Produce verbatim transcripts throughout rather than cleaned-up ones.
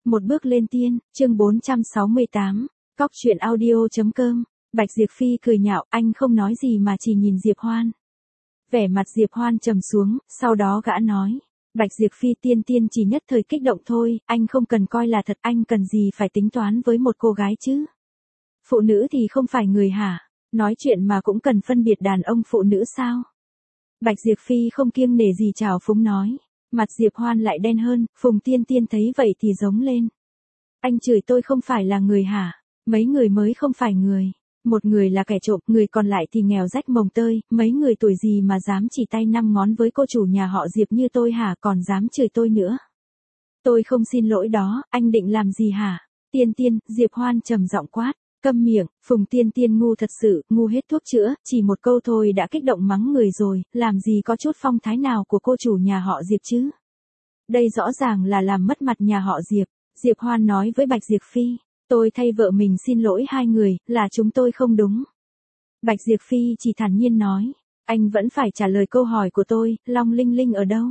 Một bước lên tiên, chương bốn trăm sáu mươi tám, cóc truyện audio.com, Bạch Diệp Phi cười nhạo, anh không nói gì mà chỉ nhìn Diệp Hoan. Vẻ mặt Diệp Hoan trầm xuống, sau đó gã nói, Bạch Diệp Phi tiên tiên chỉ nhất thời kích động thôi, anh không cần coi là thật, anh cần gì phải tính toán với một cô gái chứ. Phụ nữ thì không phải người hả, nói chuyện mà cũng cần phân biệt đàn ông phụ nữ sao. Bạch Diệp Phi không kiêng nể gì trào phúng nói. Mặt Diệp Hoan lại đen hơn, Phùng Tiên Tiên thấy vậy thì giống lên. Anh chửi tôi không phải là người hả? Mấy người mới không phải người. Một người là kẻ trộm, người còn lại thì nghèo rách mồng tơi, mấy người tuổi gì mà dám chỉ tay năm ngón với cô chủ nhà họ Diệp như tôi hả, còn dám chửi tôi nữa. Tôi không xin lỗi đó, anh định làm gì hả? Tiên Tiên, Diệp Hoan trầm giọng quát. Câm miệng, Phùng Tiên Tiên ngu thật sự, ngu hết thuốc chữa, chỉ một câu thôi đã kích động mắng người rồi, làm gì có chút phong thái nào của cô chủ nhà họ Diệp chứ. Đây rõ ràng là làm mất mặt nhà họ Diệp. Diệp Hoan nói với Bạch Diệp Phi, tôi thay vợ mình xin lỗi hai người, là chúng tôi không đúng. Bạch Diệp Phi chỉ thản nhiên nói, anh vẫn phải trả lời câu hỏi của tôi, Long Linh Linh ở đâu?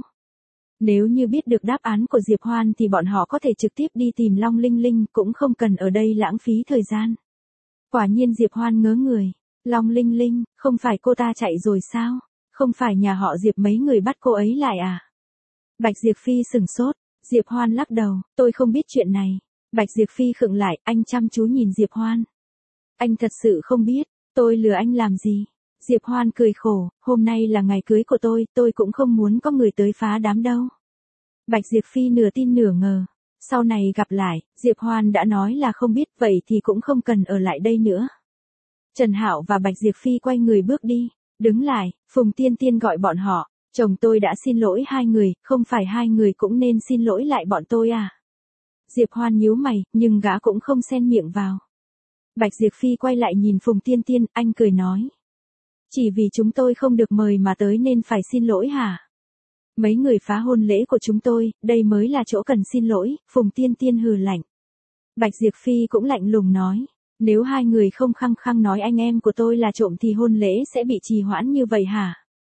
Nếu như biết được đáp án của Diệp Hoan thì bọn họ có thể trực tiếp đi tìm Long Linh Linh, cũng không cần ở đây lãng phí thời gian. Quả nhiên Diệp Hoan ngớ người, Long Linh Linh, không phải cô ta chạy rồi sao? Không phải nhà họ Diệp mấy người bắt cô ấy lại à? Bạch Diệp Phi sửng sốt, Diệp Hoan lắc đầu, tôi không biết chuyện này. Bạch Diệp Phi khựng lại, anh chăm chú nhìn Diệp Hoan. Anh thật sự không biết, tôi lừa anh làm gì? Diệp Hoan cười khổ, hôm nay là ngày cưới của tôi, tôi cũng không muốn có người tới phá đám đâu. Bạch Diệp Phi nửa tin nửa ngờ. Sau này gặp lại, Diệp Hoan đã nói là không biết, vậy thì cũng không cần ở lại đây nữa. Trần Hạo và Bạch Diệp Phi quay người bước đi, đứng lại, Phùng Tiên Tiên gọi bọn họ, chồng tôi đã xin lỗi hai người, không phải hai người cũng nên xin lỗi lại bọn tôi à? Diệp Hoan nhíu mày, nhưng gã cũng không xen miệng vào. Bạch Diệp Phi quay lại nhìn Phùng Tiên Tiên, anh cười nói. Chỉ vì chúng tôi không được mời mà tới nên phải xin lỗi hả? Mấy người phá hôn lễ của chúng tôi, đây mới là chỗ cần xin lỗi, Phùng Tiên Tiên hừ lạnh. Bạch Diệp Phi cũng lạnh lùng nói, nếu hai người không khăng khăng nói anh em của tôi là trộm thì hôn lễ sẽ bị trì hoãn như vậy hả?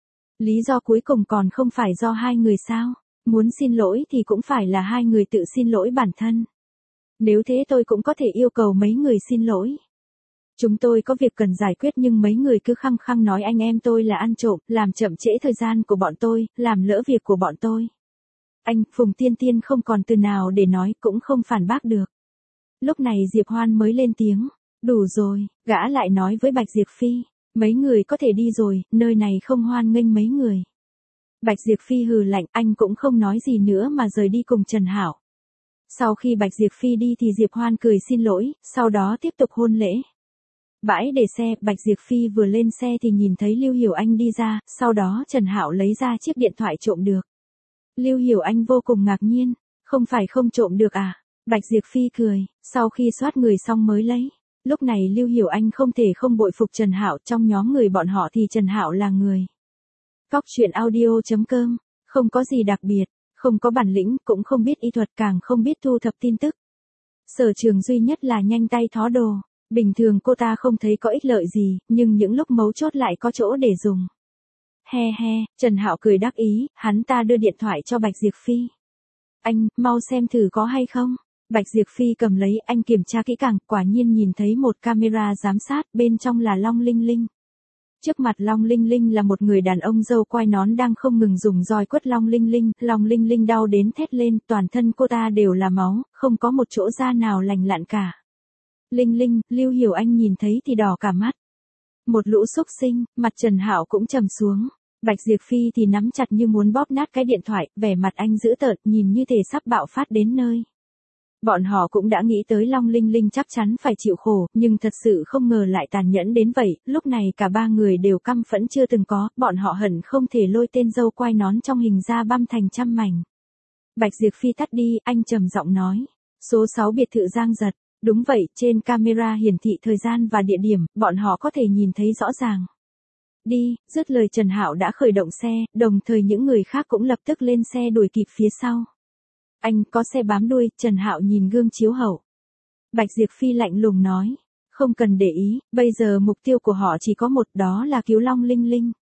Lý do cuối cùng còn không phải do hai người sao? Muốn xin lỗi thì cũng phải là hai người tự xin lỗi bản thân. Nếu thế tôi cũng có thể yêu cầu mấy người xin lỗi. Chúng tôi có việc cần giải quyết nhưng mấy người cứ khăng khăng nói anh em tôi là ăn trộm, làm chậm trễ thời gian của bọn tôi, làm lỡ việc của bọn tôi. Anh, Phùng Tiên Tiên không còn từ nào để nói, cũng không phản bác được. Lúc này Diệp Hoan mới lên tiếng, đủ rồi, gã lại nói với Bạch Diệp Phi, mấy người có thể đi rồi, nơi này không hoan nghênh mấy người. Bạch Diệp Phi hừ lạnh, anh cũng không nói gì nữa mà rời đi cùng Trần Hạo. Sau khi Bạch Diệp Phi đi thì Diệp Hoan cười xin lỗi, sau đó tiếp tục hôn lễ. Bãi để xe, Bạch Diệp Phi vừa lên xe thì nhìn thấy Lưu Hiểu Anh đi ra, sau đó Trần Hạo lấy ra chiếc điện thoại trộm được. Lưu Hiểu Anh vô cùng ngạc nhiên, không phải không trộm được à? Bạch Diệp Phi cười, sau khi soát người xong mới lấy. Lúc này Lưu Hiểu Anh không thể không bội phục Trần Hạo, trong nhóm người bọn họ thì Trần Hạo là người. Cóc truyện audio.com, không có gì đặc biệt, không có bản lĩnh, cũng không biết y thuật, càng không biết thu thập tin tức. Sở trường duy nhất là nhanh tay thó đồ. Bình thường cô ta không thấy có ích lợi gì, nhưng những lúc mấu chốt lại có chỗ để dùng. He he, Trần Hạo cười đắc ý, hắn ta đưa điện thoại cho Bạch Diệp Phi. Anh, mau xem thử có hay không. Bạch Diệp Phi cầm lấy, anh kiểm tra kỹ càng, quả nhiên nhìn thấy một camera giám sát, bên trong là Long Linh Linh. Trước mặt Long Linh Linh là một người đàn ông râu quai nón đang không ngừng dùng roi quất Long Linh Linh, Long Linh Linh đau đến thét lên, toàn thân cô ta đều là máu, không có một chỗ da nào lành lặn cả. Linh Linh, Lưu Hiểu Anh nhìn thấy thì đỏ cả mắt. Một lũ xúc sinh, mặt Trần Hạo cũng trầm xuống. Bạch Diệp Phi thì nắm chặt như muốn bóp nát cái điện thoại, vẻ mặt anh dữ tợn, nhìn như thể sắp bạo phát đến nơi. Bọn họ cũng đã nghĩ tới Long Linh Linh chắc chắn phải chịu khổ, nhưng thật sự không ngờ lại tàn nhẫn đến vậy, lúc này cả ba người đều căm phẫn chưa từng có, bọn họ hận không thể lôi tên dâu quai nón trong hình ra băm thành trăm mảnh. Bạch Diệp Phi tắt đi, anh trầm giọng nói, số sáu biệt thự Giang Giật. Đúng vậy, trên camera hiển thị thời gian và địa điểm, bọn họ có thể nhìn thấy rõ ràng. Đi, dứt lời Trần Hạo đã khởi động xe, đồng thời những người khác cũng lập tức lên xe đuổi kịp phía sau. Anh, có xe bám đuôi, Trần Hạo nhìn gương chiếu hậu. Bạch Diệp Phi lạnh lùng nói, không cần để ý, bây giờ mục tiêu của họ chỉ có một, đó là cứu Long Linh Linh.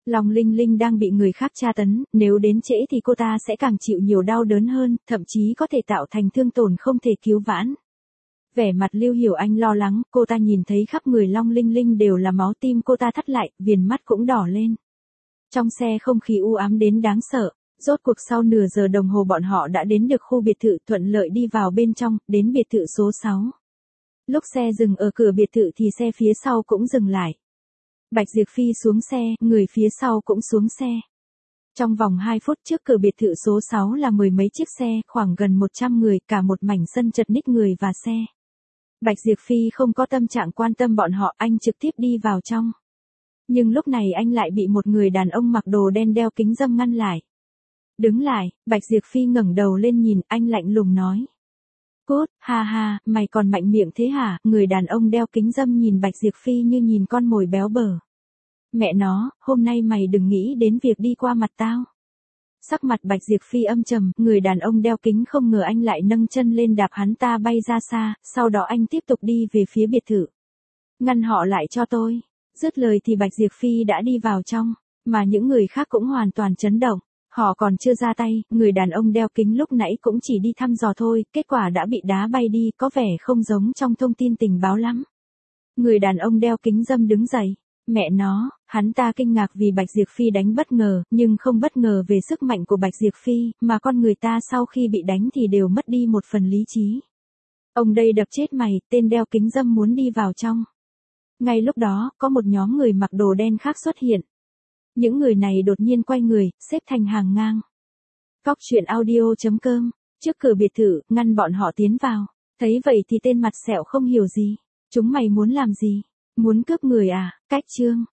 Long Linh Linh đang bị người khác tra tấn, nếu đến trễ thì cô ta sẽ càng chịu nhiều đau đớn hơn, thậm chí có thể tạo thành thương tổn không thể cứu vãn. Vẻ mặt Lưu Hiểu Anh lo lắng, cô ta nhìn thấy khắp người Long Linh Linh đều là máu, tim cô ta thắt lại, viền mắt cũng đỏ lên. Trong xe không khí u ám đến đáng sợ, rốt cuộc sau nửa giờ đồng hồ bọn họ đã đến được khu biệt thự, thuận lợi đi vào bên trong, đến biệt thự số sáu. Lúc xe dừng ở cửa biệt thự thì xe phía sau cũng dừng lại. Bạch Diệp Phi xuống xe, người phía sau cũng xuống xe. Trong vòng hai phút trước cửa biệt thự số sáu là mười mấy chiếc xe, khoảng gần một trăm người, cả một mảnh sân chật ních người và xe. Bạch Diệp Phi không có tâm trạng quan tâm bọn họ, anh trực tiếp đi vào trong. Nhưng lúc này anh lại bị một người đàn ông mặc đồ đen đeo kính râm ngăn lại. Đứng lại, Bạch Diệp Phi ngẩng đầu lên nhìn, anh lạnh lùng nói. Cút, ha ha, mày còn mạnh miệng thế hả? Người đàn ông đeo kính râm nhìn Bạch Diệp Phi như nhìn con mồi béo bở. Mẹ nó, hôm nay mày đừng nghĩ đến việc đi qua mặt tao. Sắc mặt Bạch Diệp Phi âm trầm, người đàn ông đeo kính không ngờ anh lại nâng chân lên đạp hắn ta bay ra xa, sau đó anh tiếp tục đi về phía biệt thự. Ngăn họ lại cho tôi. Dứt lời thì Bạch Diệp Phi đã đi vào trong, mà những người khác cũng hoàn toàn chấn động. Họ còn chưa ra tay, người đàn ông đeo kính lúc nãy cũng chỉ đi thăm dò thôi, kết quả đã bị đá bay đi, có vẻ không giống trong thông tin tình báo lắm. Người đàn ông đeo kính râm đứng dậy. Mẹ nó, hắn ta kinh ngạc vì Bạch Diệp Phi đánh bất ngờ, nhưng không bất ngờ về sức mạnh của Bạch Diệp Phi, mà con người ta sau khi bị đánh thì đều mất đi một phần lý trí. Ông đây đập chết mày, tên đeo kính râm muốn đi vào trong. Ngay lúc đó, có một nhóm người mặc đồ đen khác xuất hiện. Những người này đột nhiên quay người, xếp thành hàng ngang. Cóc truyện audio chấm com, trước cửa biệt thự, ngăn bọn họ tiến vào. Thấy vậy thì tên mặt sẹo không hiểu gì. Chúng mày muốn làm gì? Muốn cướp người à? Cách chương.